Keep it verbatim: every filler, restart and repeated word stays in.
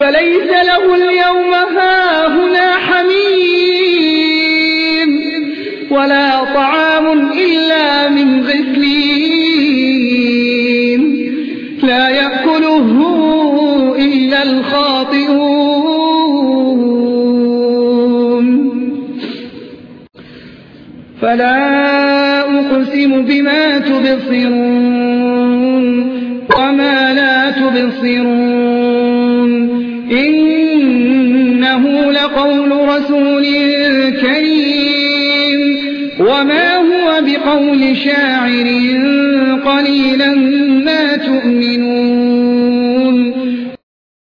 فليس له اليوم هاهنا حميم ولا طعام إلا من غسلين لا يأكله إلا الخاطئون فلا أقسم بما تبصرون وما لا تبصرون إنه لقول رسول كريم وما هو بقول شاعر قليلا ما تؤمنون